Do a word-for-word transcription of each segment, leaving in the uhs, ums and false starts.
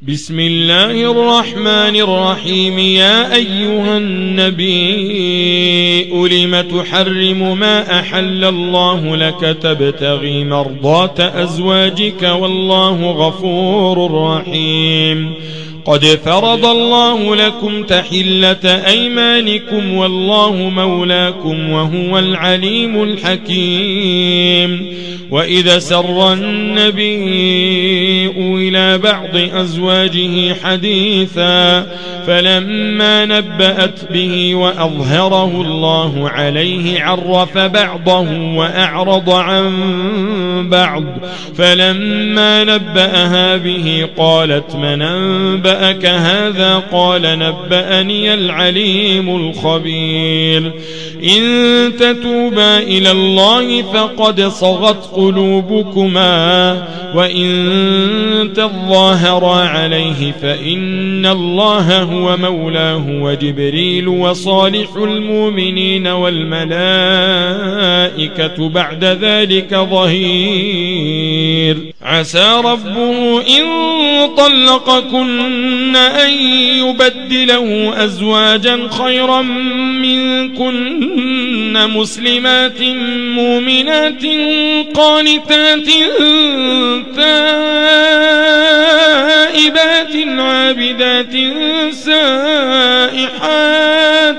بسم الله الرحمن الرحيم. يا أيها النبي لم تحرم ما أحل الله لك تبتغي مرضات أزواجك والله غفور رحيم. قد فرض الله لكم تحلة أيمانكم والله مولاكم وهو العليم الحكيم. وإذا سر النبي إلى بعض أزواجه حديثا فلما نبأت به وأظهره الله عليه عرف بعضه وأعرض عن بعض. فلما نبأها به قالت من أنبأك هذا؟ قال نبأني العليم الخبير. إن تتوبا إلى الله فقد صغت قلوبكما وإن تظاهرا عليه فإن الله هو مولاه وجبريل وصالح المؤمنين والملائكة بعد ذلك ظهير. عسى ربه إن طلقكن أن يبدله أزواجا خيرا منكن مسلمات مؤمنات قانتات تائبات عابدات سائحات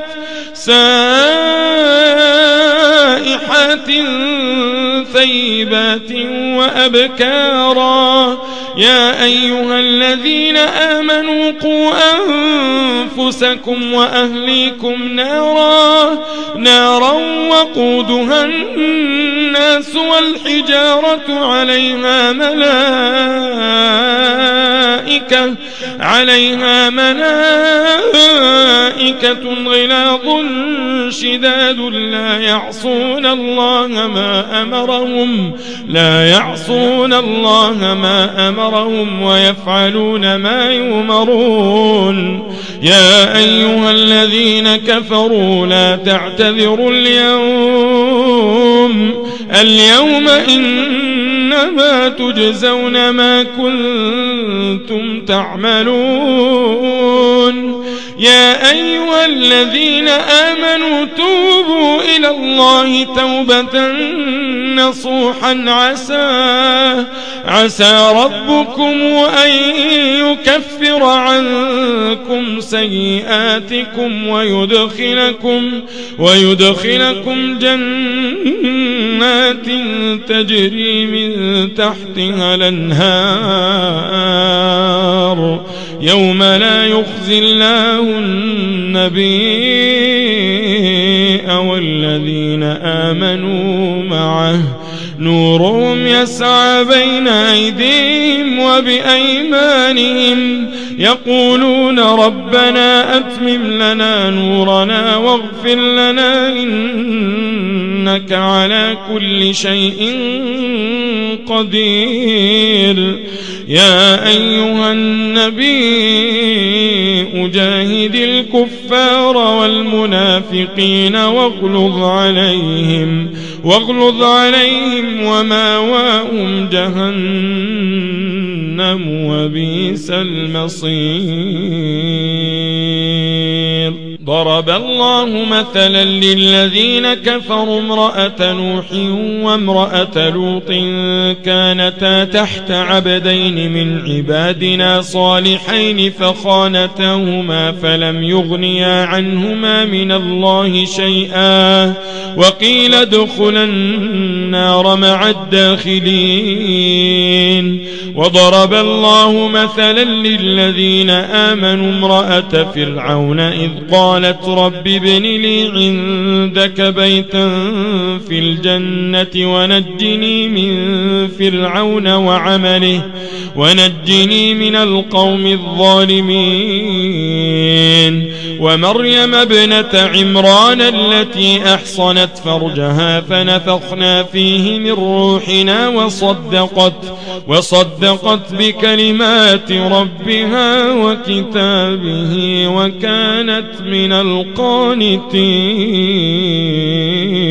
سائحات ثيبات وأبكارا. يا أيها الذين آمنوا قوا أنفسكم وأهليكم نارا نارا وقودها الناس والحجارة عليها ملائكة عليها ملائكة غلاظ شداد لا يعصون الله ما أمرهم لا يعصون الله ما أمرهم ويفعلون ما يؤمرون. يا أيها الذين كفروا لا تعتذروا اليوم اليوم إنما تجزون ما كنتم تعملون. يا أيها الذين آمنوا توبوا إلى الله توبة نصوحا عسى عسى ربكم أن يكفر عنكم سيئاتكم ويدخلكم ويدخلكم جنات تجري من تحتها الأنهار يوم لا يخزي الله النبي والذين آمنوا معه نورهم يسعى بين أيديهم وبأيمانهم يقولون ربنا أتمم لنا نورنا واغفر لنا إنك على كل شيء قدير. يا أيها النبي أجاهد الكفار والمنافقين واغلظ عليهم واغلظ عليهم وماواهم جهنم وبئس المصير. ضرب الله مثلا للذين كفروا امرأة نوح وامرأة لوط كانتا تحت عبدين من عبادنا صالحين فخانتاهما فلم يغنيا عنهما من الله شيئا وقيل ادخلا النار مع الداخلين. وضرب الله مثلا للذين آمنوا امرأة فرعون إذ قالت رب ابن لي عندك بيتا في الجنة ونجني من فرعون وعمله ونجني من القوم الظالمين. ومريم ابنة عمران التي أحصنت فرجها فنفخنا فيه من روحنا وصدقت وصدقت بكلمات ربها وكتابه وكانت من القانتين.